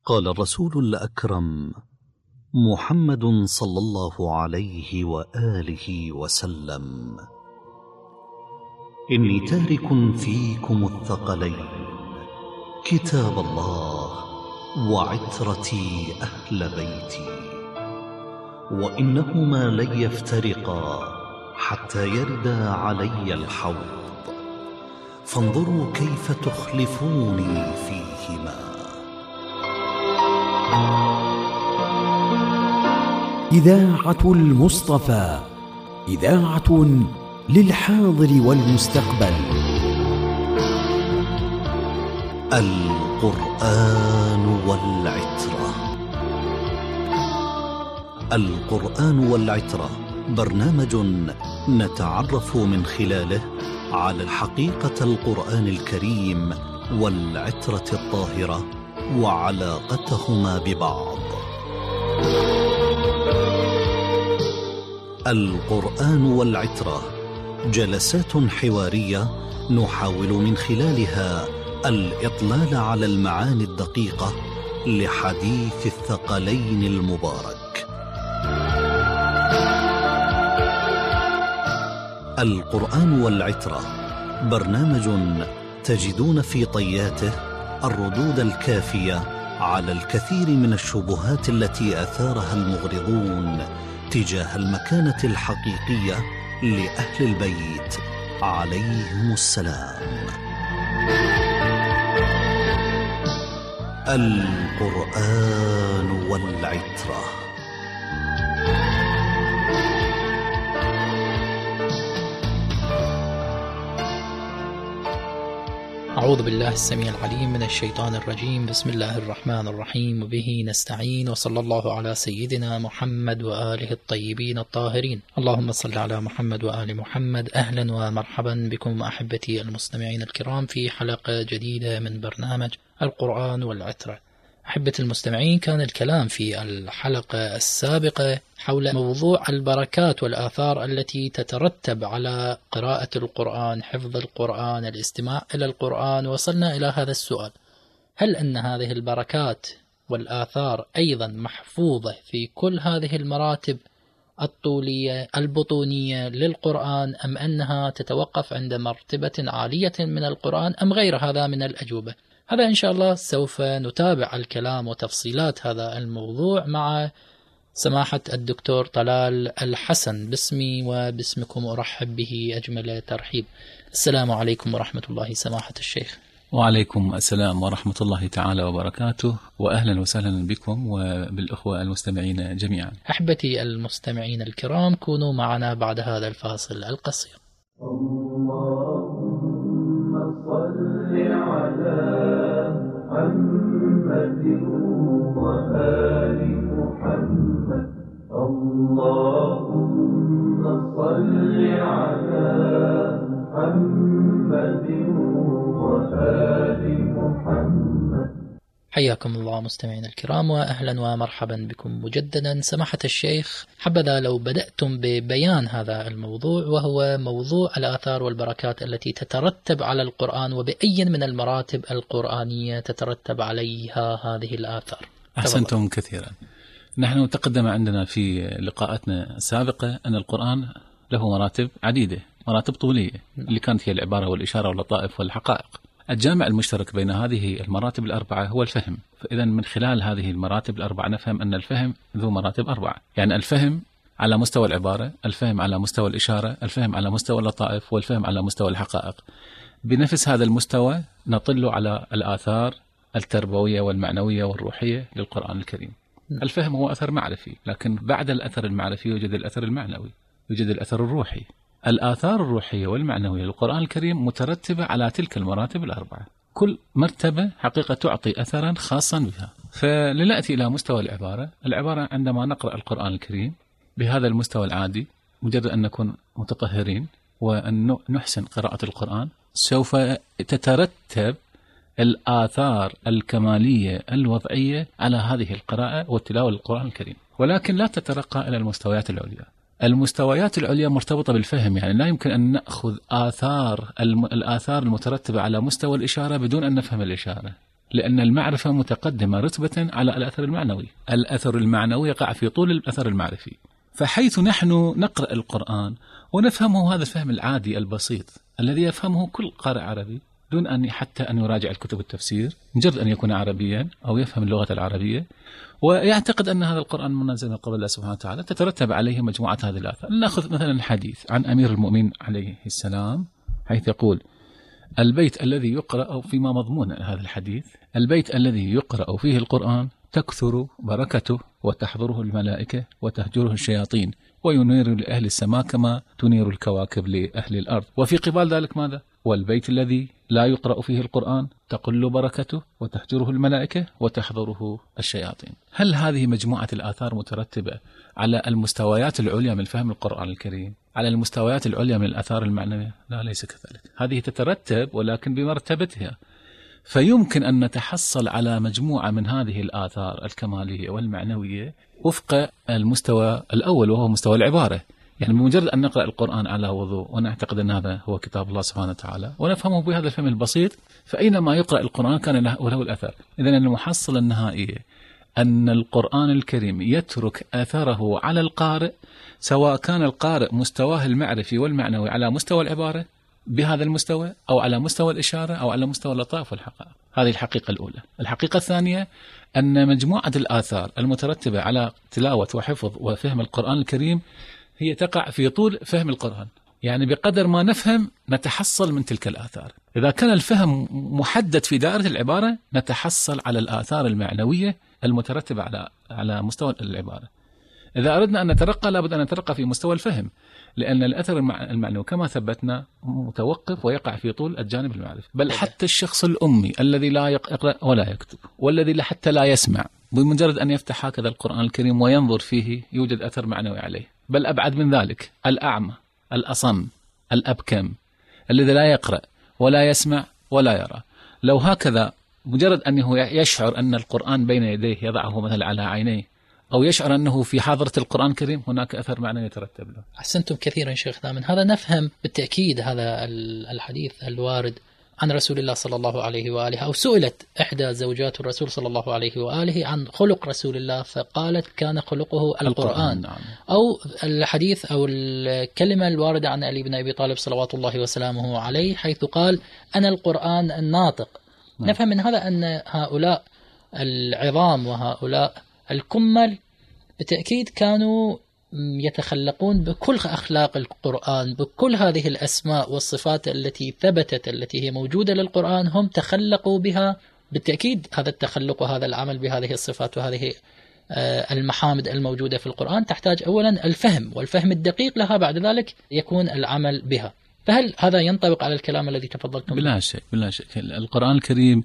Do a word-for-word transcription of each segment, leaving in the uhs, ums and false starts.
قال الرسول الأكرم محمد صلى الله عليه وآله وسلم: إني تارك فيكم الثقلين، كتاب الله وعترتي أهل بيتي، وإنهما لن يفترقا حتى يردا علي الحوض، فانظروا كيف تخلفوني فيهما. إذاعة المصطفى، إذاعة للحاضر والمستقبل. القرآن والعترة. القرآن والعترة برنامج نتعرف من خلاله على الحقيقة القرآن الكريم والعترة الطاهرة وعلاقتهما ببعض. القرآن والعترة جلسات حوارية نحاول من خلالها الإطلال على المعاني الدقيقة لحديث الثقلين المبارك. القرآن والعترة برنامج تجدون في طياته الردود الكافية على الكثير من الشبهات التي أثارها المغرضون تجاه المكانة الحقيقية لأهل البيت عليهم السلام. القرآن والعترة. أعوذ بالله السميع العليم من الشيطان الرجيم. بسم الله الرحمن الرحيم، وبه نستعين، وصلى الله على سيدنا محمد وآله الطيبين الطاهرين. اللهم صل على محمد وآل محمد. أهلا ومرحبا بكم أحبتي المستمعين الكرام في حلقة جديدة من برنامج القرآن والعترة. أحبتي المستمعين، كان الكلام في الحلقة السابقة حول موضوع البركات والآثار التي تترتب على قراءة القرآن، حفظ القرآن، الاستماع إلى القرآن. وصلنا إلى هذا السؤال: هل أن هذه البركات والآثار أيضا محفوظة في كل هذه المراتب الطولية البطونية للقرآن، أم أنها تتوقف عند مرتبة عالية من القرآن، أم غير هذا من الأجوبة؟ هذا إن شاء الله سوف نتابع الكلام وتفصيلات هذا الموضوع مع سماحة الدكتور طلال الحسن. باسمي وباسمكم أرحب به أجمل ترحيب. السلام عليكم ورحمة الله سماحة الشيخ. وعليكم السلام ورحمة الله تعالى وبركاته، وأهلا وسهلا بكم وبالأخوة المستمعين جميعا. أحبتي المستمعين الكرام، كونوا معنا بعد هذا الفاصل القصير. اللهم صل على محمد وآل محمد. اللهم صل على محمد وآل محمد. حياكم الله مستمعين الكرام، وأهلا ومرحبا بكم مجددا. سماحة الشيخ، حبذا لو بدأتم ببيان هذا الموضوع، وهو موضوع الآثار والبركات التي تترتب على القرآن، وبأي من المراتب القرآنية تترتب عليها هذه الآثار. أحسنتم كثيرا. نحن تقدم عندنا في لقاءاتنا السابقة أن القرآن له مراتب عديدة، مراتب طولية اللي كانت هي العبارة والإشارة واللطائف والحقائق. الجامع المشترك بين هذه المراتب الأربعة هو الفهم. فإذا من خلال هذه المراتب الأربعة نفهم أن الفهم ذو مراتب أربعة، يعني الفهم على مستوى العبارة، الفهم على مستوى الإشارة، الفهم على مستوى اللطائف، والفهم على مستوى الحقائق. بنفس هذا المستوى نطل على الآثار التربوية والمعنوية والروحية للقرآن الكريم. الفهم هو أثر معرفي، لكن بعد الأثر المعرفي يوجد الأثر المعنوي، يوجد الأثر الروحي. الآثار الروحية والمعنوية للقرآن الكريم مترتبة على تلك المراتب الأربعة، كل مرتبة حقيقة تعطي أثرا خاصا بها. فلنأتي إلى مستوى العبارة. العبارة عندما نقرأ القرآن الكريم بهذا المستوى العادي، مجرد أن نكون متطهرين وأن نحسن قراءة القرآن، سوف تترتب الآثار الكمالية الوضعية على هذه القراءة والتلاوة للقرآن الكريم، ولكن لا تترقى إلى المستويات العليا. المستويات العليا مرتبطة بالفهم، يعني لا يمكن أن نأخذ آثار الآثار المترتبة على مستوى الإشارة بدون أن نفهم الإشارة، لأن المعرفة متقدمة رتبة على الأثر المعنوي. الأثر المعنوي يقع في طول الأثر المعرفي. فحيث نحن نقرأ القرآن ونفهمه هذا الفهم العادي البسيط الذي يفهمه كل قارئ عربي دون أن حتى أن يراجع الكتب التفسير، مجرد أن يكون عربيا أو يفهم اللغة العربية ويعتقد أن هذا القرآن منزل من قبل الله سبحانه وتعالى، تترتب عليه مجموعة هذه الآثار. نأخذ مثلا حديث عن أمير المؤمنين عليه السلام حيث يقول: البيت الذي يقرأ، أو فيما مضمون هذا الحديث: البيت الذي يقرأ فيه القرآن تكثر بركته وتحضره الملائكة وتهجره الشياطين وينير لأهل السماء كما تنير الكواكب لأهل الأرض. وفي قبال ذلك ماذا؟ والبيت الذي لا يقرأ فيه القرآن تقل بركته وتهجره الملائكة وتحضره الشياطين. هل هذه مجموعة الآثار مترتبة على المستويات العليا من فهم القرآن الكريم، على المستويات العليا من الآثار المعنوية؟ لا، ليس كذلك. هذه تترتب ولكن بمرتبتها. فيمكن أن نتحصل على مجموعة من هذه الآثار الكمالية والمعنوية وفق المستوى الأول وهو مستوى العبارة. يعني بمجرد أن نقرأ القرآن على وضوء ونعتقد أن هذا هو كتاب الله سبحانه وتعالى ونفهمه بهذا الفهم البسيط، فأينما يقرأ القرآن كان له, له الأثر. إذن المحصلة النهائية أن القرآن الكريم يترك أثره على القارئ، سواء كان القارئ مستواه المعرفي والمعنوي على مستوى العبارة بهذا المستوى أو على مستوى الإشارة أو على مستوى اللطائف والحقائق. هذه الحقيقة الأولى. الحقيقة الثانية أن مجموعة الآثار المترتبة على تلاوة وحفظ وفهم القرآن الكريم هي تقع في طول فهم القرآن. يعني بقدر ما نفهم نتحصل من تلك الآثار. إذا كان الفهم محدد في دائرة العبارة نتحصل على الآثار المعنوية المترتبة على على مستوى العبارة. إذا أردنا أن نترقى لابد أن نترقى في مستوى الفهم، لأن الأثر المعنوي كما ثبتنا متوقف ويقع في طول الجانب المعرفي. بل حتى الشخص الأمي الذي لا يقرأ ولا يكتب والذي حتى لا يسمع، بمجرد أن يفتح هكذا القرآن الكريم وينظر فيه يوجد أثر معنوي عليه. بل أبعد من ذلك، الأعمى، الأصم، الأبكم، الذي لا يقرأ ولا يسمع ولا يرى، لو هكذا مجرد أنه يشعر أن القرآن بين يديه يضعه مثلا على عينيه أو يشعر أنه في حاضرة القرآن الكريم، هناك أثر معنوي يترتب له. أحسنتم كثيرا شيخنا. من هذا نفهم بالتأكيد هذا الحديث الوارد عن رسول الله صلى الله عليه وآله، أو سئلت إحدى زوجات الرسول صلى الله عليه وآله عن خلق رسول الله فقالت كان خلقه القرآن, القرآن. نعم. أو الحديث أو الكلمة الواردة عن علي بن أبي طالب صلوات الله وسلامه عليه حيث قال أنا القرآن الناطق. نعم. نفهم من هذا أن هؤلاء العظام وهؤلاء الكمل بالتأكيد كانوا يتخلقون بكل أخلاق القرآن، بكل هذه الأسماء والصفات التي ثبتت التي هي موجودة للقرآن، هم تخلقوا بها. بالتأكيد هذا التخلق وهذا العمل بهذه الصفات وهذه المحامد الموجودة في القرآن تحتاج أولا الفهم، والفهم الدقيق لها، بعد ذلك يكون العمل بها. فهل هذا ينطبق على الكلام الذي تفضلتم؟ بلا شك بلا شك. القرآن الكريم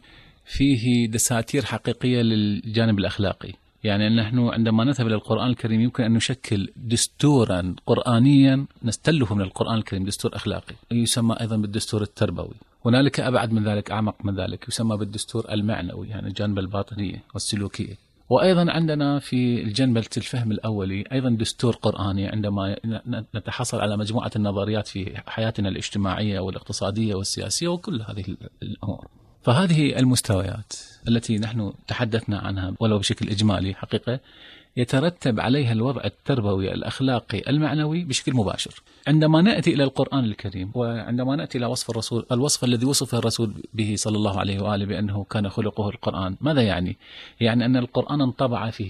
فيه دساتير حقيقية للجانب الأخلاقي. يعني نحن عندما نذهب إلى القرآن الكريم يمكن أن نشكل دستورا قرآنيا نستله من القرآن الكريم، دستور أخلاقي يسمى أيضا بالدستور التربوي. هنالك أبعد من ذلك، أعمق من ذلك، يسمى بالدستور المعنوي، يعني الجانب الباطنية والسلوكية. وأيضا عندنا في الجانب الفهم الأولي أيضا دستور قرآني عندما نتحصل على مجموعة النظريات في حياتنا الاجتماعية والاقتصادية والسياسية وكل هذه الأمور. فهذه المستويات التي نحن تحدثنا عنها ولو بشكل إجمالي حقيقة يترتب عليها الوضع التربوي الأخلاقي المعنوي بشكل مباشر. عندما نأتي إلى القرآن الكريم وعندما نأتي إلى وصف الرسول، الوصف الذي وصف الرسول به صلى الله عليه وآله بأنه كان خلقه القرآن، ماذا يعني؟ يعني أن القرآن انطبع فيه،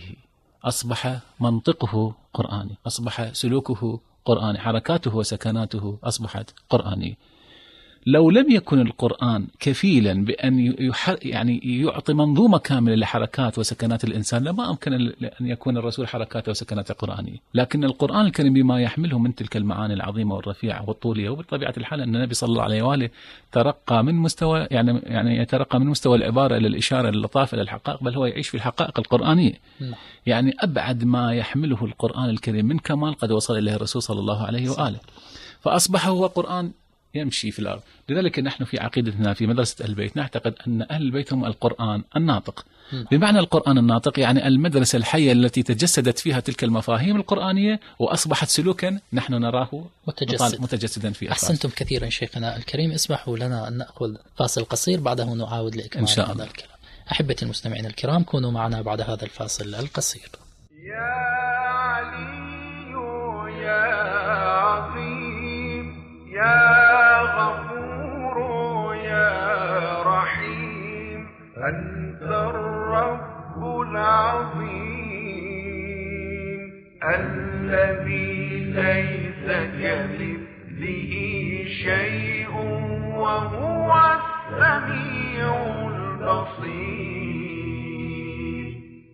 أصبح منطقه قرآني، أصبح سلوكه قرآني، حركاته وسكناته أصبحت قرآنية. لو لم يكن القرآن كفيلا بأن يعني يعطي منظومة كاملة لحركات وسكنات الإنسان لما أمكن أن يكون الرسول حركاته وسكناته قرآنية. لكن القرآن الكريم بما يحمله من تلك المعاني العظيمة والرفيعة والطولية، وبطبيعة الحال أن النبي صلى الله عليه وآله ترقى من مستوى يعني يعني يترقى من مستوى العبارة إلى الإشارة للطائف إلى الحقائق، بل هو يعيش في الحقائق القرآنية. يعني أبعد ما يحمله القرآن الكريم من كمال قد وصل إليه الرسول صلى الله عليه وآله، فأصبح هو قرآن يمشي في الأرض. لذلك نحن في عقيدتنا في مدرسة البيت نعتقد أن أهل البيت هم القرآن الناطق. بمعنى القرآن الناطق يعني المدرسة الحية التي تجسدت فيها تلك المفاهيم القرآنية وأصبحت سلوكا نحن نراه متجسد. متجسدا في أفعال. أحسنتم كثيرا شيخنا الكريم. اسمحوا لنا أن نأخذ فاصل قصير بعده نعاود لإكمال هذا الكلام. أحبتي المستمعين الكرام، كونوا معنا بعد هذا الفاصل القصير. يا علي يا عظيم يا غفور يا رحيم، أنت الرب العظيم الذي ليس كمثله شيء وهو السميع البصير.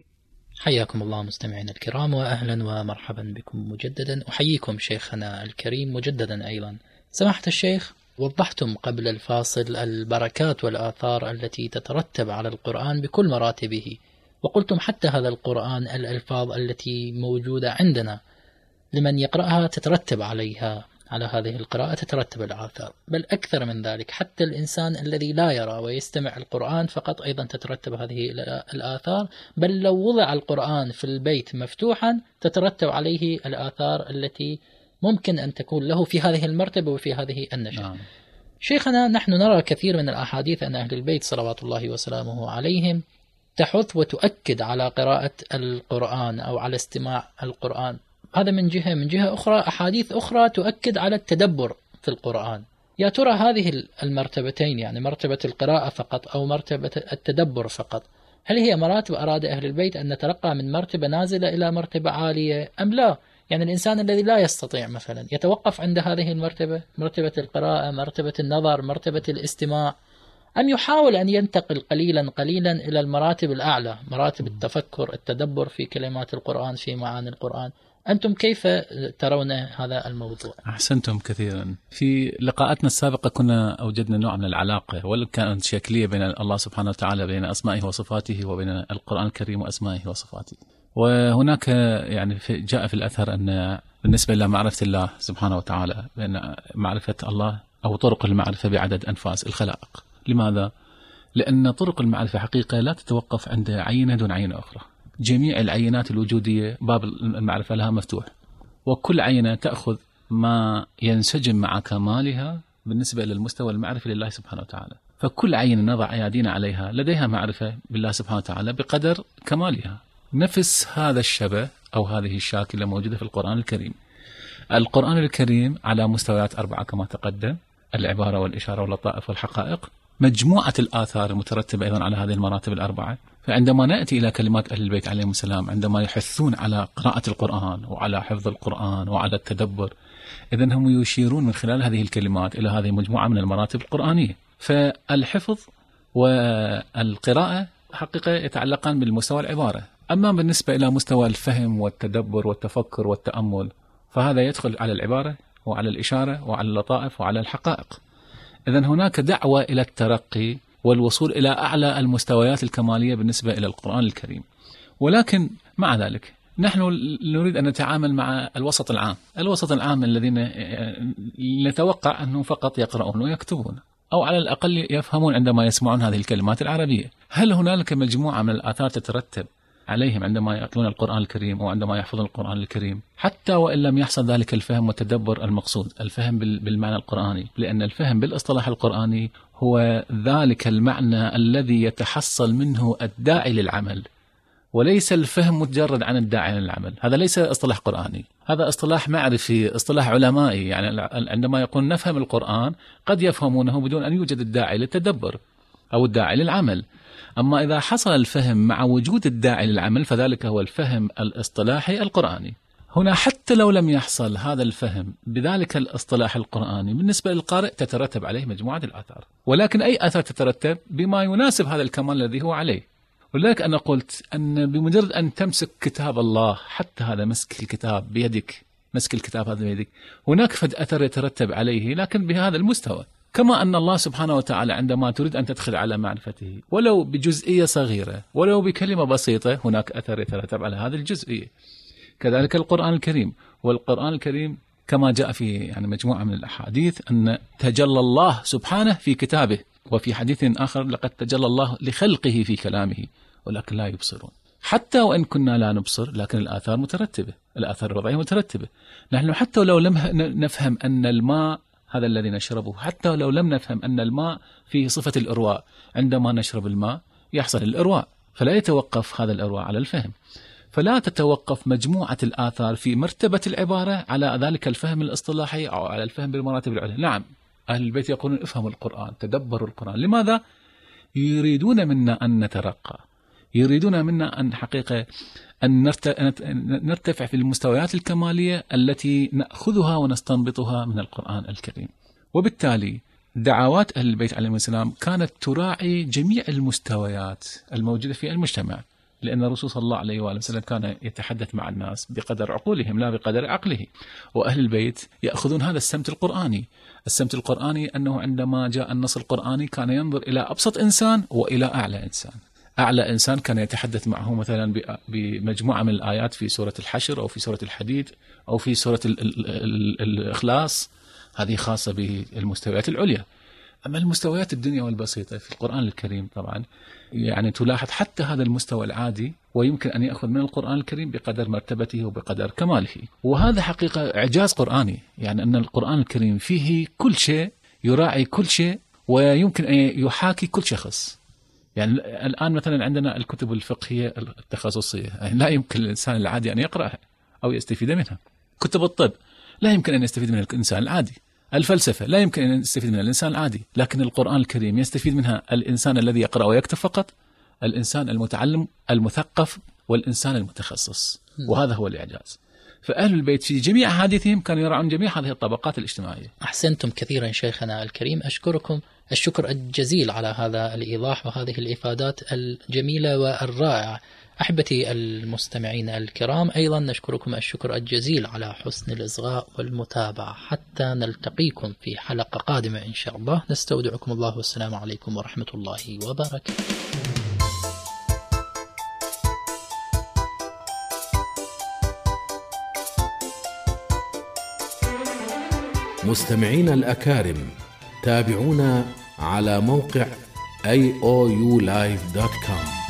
حياكم الله مستمعين الكرام، وأهلا ومرحبا بكم مجددا. أحييكم شيخنا الكريم مجددا أيضا. سماحة الشيخ، وضحتم قبل الفاصل البركات والآثار التي تترتب على القرآن بكل مراتبه، وقلتم حتى هذا القرآن الألفاظ التي موجودة عندنا لمن يقرأها تترتب عليها، على هذه القراءة تترتب الآثار، بل أكثر من ذلك، حتى الإنسان الذي لا يرى ويستمع القرآن فقط أيضا تترتب هذه الآثار، بل لو وضع القرآن في البيت مفتوحا تترتب عليه الآثار التي ممكن أن تكون له في هذه المرتبة وفي هذه النشأة. نعم. شيخنا، نحن نرى كثير من الأحاديث أن أهل البيت صلوات الله وسلامه عليهم تحث وتؤكد على قراءة القرآن أو على استماع القرآن. هذا من جهة. من جهة أخرى أحاديث أخرى تؤكد على التدبر في القرآن. يا ترى هذه المرتبتين، يعني مرتبة القراءة فقط أو مرتبة التدبر فقط، هل هي مراتب أراد أهل البيت أن نترقى من مرتبة نازلة إلى مرتبة عالية أم لا؟ يعني الإنسان الذي لا يستطيع مثلا يتوقف عند هذه المرتبة، مرتبة القراءة، مرتبة النظر، مرتبة الاستماع، أم يحاول أن ينتقل قليلا قليلا إلى المراتب الأعلى، مراتب التفكر، التدبر في كلمات القرآن، في معاني القرآن؟ أنتم كيف ترون هذا الموضوع؟ أحسنتم كثيرا. في لقاءاتنا السابقة كنا أوجدنا نوع من العلاقة ولو كانت شكلية بين الله سبحانه وتعالى، بين أسمائه وصفاته، وبين القرآن الكريم وأسمائه وصفاته. وهناك يعني في جاء في الأثر أن بالنسبة إلى معرفة الله سبحانه وتعالى، بأن معرفة الله أو طرق المعرفة بعدد أنفاس الخلائق. لماذا؟ لأن طرق المعرفة حقيقة لا تتوقف عند عينة دون عينة أخرى. جميع العينات الوجودية باب المعرفة لها مفتوح، وكل عينة تأخذ ما ينسجم مع كمالها بالنسبة للمستوى المعرفي لله سبحانه وتعالى. فكل عين نضع أيادينا عليها لديها معرفة بالله سبحانه وتعالى بقدر كمالها. نفس هذا الشبه أو هذه الشاكلة موجودة في القرآن الكريم. القرآن الكريم على مستويات أربعة كما تقدم: العبارة والإشارة واللطائف والحقائق، مجموعة الآثار المترتبة أيضا على هذه المراتب الأربعة. فعندما نأتي إلى كلمات أهل البيت عليهم السلام عندما يحثون على قراءة القرآن وعلى حفظ القرآن وعلى التدبر، إذن هم يشيرون من خلال هذه الكلمات إلى هذه المجموعة من المراتب القرآنية. فالحفظ والقراءة حقيقة يتعلقان بالمستوى العبارة. أما بالنسبة إلى مستوى الفهم والتدبر والتفكر والتأمل فهذا يدخل على العبارة وعلى الإشارة وعلى اللطائف وعلى الحقائق. إذن هناك دعوة إلى الترقي والوصول إلى أعلى المستويات الكمالية بالنسبة إلى القرآن الكريم. ولكن مع ذلك نحن نريد أن نتعامل مع الوسط العام، الوسط العام الذين نتوقع أنهم فقط يقرؤون ويكتبون أو على الأقل يفهمون عندما يسمعون هذه الكلمات العربية. هل هنالك مجموعة من الآثار تترتب عليهم عندما يتلون القرآن الكريم وعندما يحفظون القرآن الكريم، حتى وإن لم يحصل ذلك الفهم والتدبر المقصود، الفهم بالمعنى القرآني؟ لأن الفهم بالاصطلاح القرآني هو ذلك المعنى الذي يتحصل منه الداعي للعمل، وليس الفهم مجرد عن الداعي للعمل. هذا ليس اصطلاح قرآني، هذا اصطلاح معرفي، اصطلاح علمائي. يعني عندما يقول نفهم القرآن قد يفهمونه بدون أن يوجد الداعي للتدبر أو الداعي للعمل. أما إذا حصل الفهم مع وجود الداعي للعمل فذلك هو الفهم الاصطلاحي القرآني. هنا حتى لو لم يحصل هذا الفهم بذلك الاصطلاح القرآني، بالنسبة للقارئ تترتب عليه مجموعة الآثار، ولكن أي آثار تترتب بما يناسب هذا الكمال الذي هو عليه. ولذلك أنا قلت أن بمجرد أن تمسك كتاب الله، حتى هذا مسك الكتاب بيدك، مسك الكتاب هذا بيدك، هناك فد أثر يترتب عليه لكن بهذا المستوى. كما أن الله سبحانه وتعالى عندما تريد أن تدخل على معرفته ولو بجزئية صغيرة ولو بكلمة بسيطة هناك أثر يترتب على هذه الجزئية. كذلك القرآن الكريم. والقرآن الكريم كما جاء في يعني مجموعة من الأحاديث أن تجلى الله سبحانه في كتابه، وفي حديث آخر لقد تجلى الله لخلقه في كلامه ولكن لا يبصرون. حتى وإن كنا لا نبصر لكن الآثار مترتبة، الآثار الوضعية مترتبة. نحن حتى لو لم نفهم أن الماء هذا الذي نشربه، حتى لو لم نفهم أن الماء فيه صفة الإرواء، عندما نشرب الماء يحصل الإرواء، فلا يتوقف هذا الإرواء على الفهم. فلا تتوقف مجموعة الآثار في مرتبة العبارة على ذلك الفهم الاصطلاحي أو على الفهم بالمراتب العليا. نعم، أهل البيت يقولون افهموا القرآن، تدبروا القرآن. لماذا؟ يريدون منا أن نترقى، يريدون منا أن حقيقة أن نرتفع في المستويات الكمالية التي نأخذها ونستنبطها من القرآن الكريم. وبالتالي دعوات أهل البيت عليهم السلام كانت تراعي جميع المستويات الموجودة في المجتمع، لأن الرسول صلى الله عليه وآله وسلم كان يتحدث مع الناس بقدر عقولهم لا بقدر عقله. وأهل البيت يأخذون هذا السمت القرآني. السمت القرآني أنه عندما جاء النص القرآني كان ينظر إلى أبسط إنسان وإلى أعلى إنسان. أعلى إنسان كان يتحدث معه مثلا بمجموعة من الآيات في سورة الحشر أو في سورة الحديد أو في سورة ال ال ال الإخلاص، هذه خاصة بالمستويات العليا. أما المستويات الدنيا والبسيطة في القرآن الكريم طبعا يعني تلاحظ حتى هذا المستوى العادي ويمكن أن يأخذ من القرآن الكريم بقدر مرتبته وبقدر كماله. وهذا حقيقة إعجاز قرآني، يعني أن القرآن الكريم فيه كل شيء، يراعي كل شيء ويمكن أن يحاكي كل شخص. يعني الآن مثلا عندنا الكتب الفقهية التخصصية، يعني لا يمكن الإنسان العادي أن يقرأها أو يستفيد منها. كتب الطب لا يمكن أن يستفيد منها الإنسان العادي. الفلسفة لا يمكن أن يستفيد منها الإنسان العادي، لكن القرآن الكريم يستفيد منها الإنسان الذي يقرأ ويكتب فقط، الإنسان المتعلم المثقف، والإنسان المتخصص. وهذا هو الإعجاز. فأهل البيت في جميع حديثهم كانوا يرعون جميع هذه الطبقات الاجتماعية. أحسنتم كثيرا شيخنا الكريم، أشكركم الشكر الجزيل على هذا الإيضاح وهذه الإفادات الجميلة والرائعة. أحبتي المستمعين الكرام، أيضا نشكركم الشكر الجزيل على حسن الإصغاء والمتابعة. حتى نلتقيكم في حلقة قادمة إن شاء الله، نستودعكم الله والسلام عليكم ورحمة الله وبركاته. مستمعين الأكارم، تابعونا على موقع إيه أو يو لايف دوت كوم.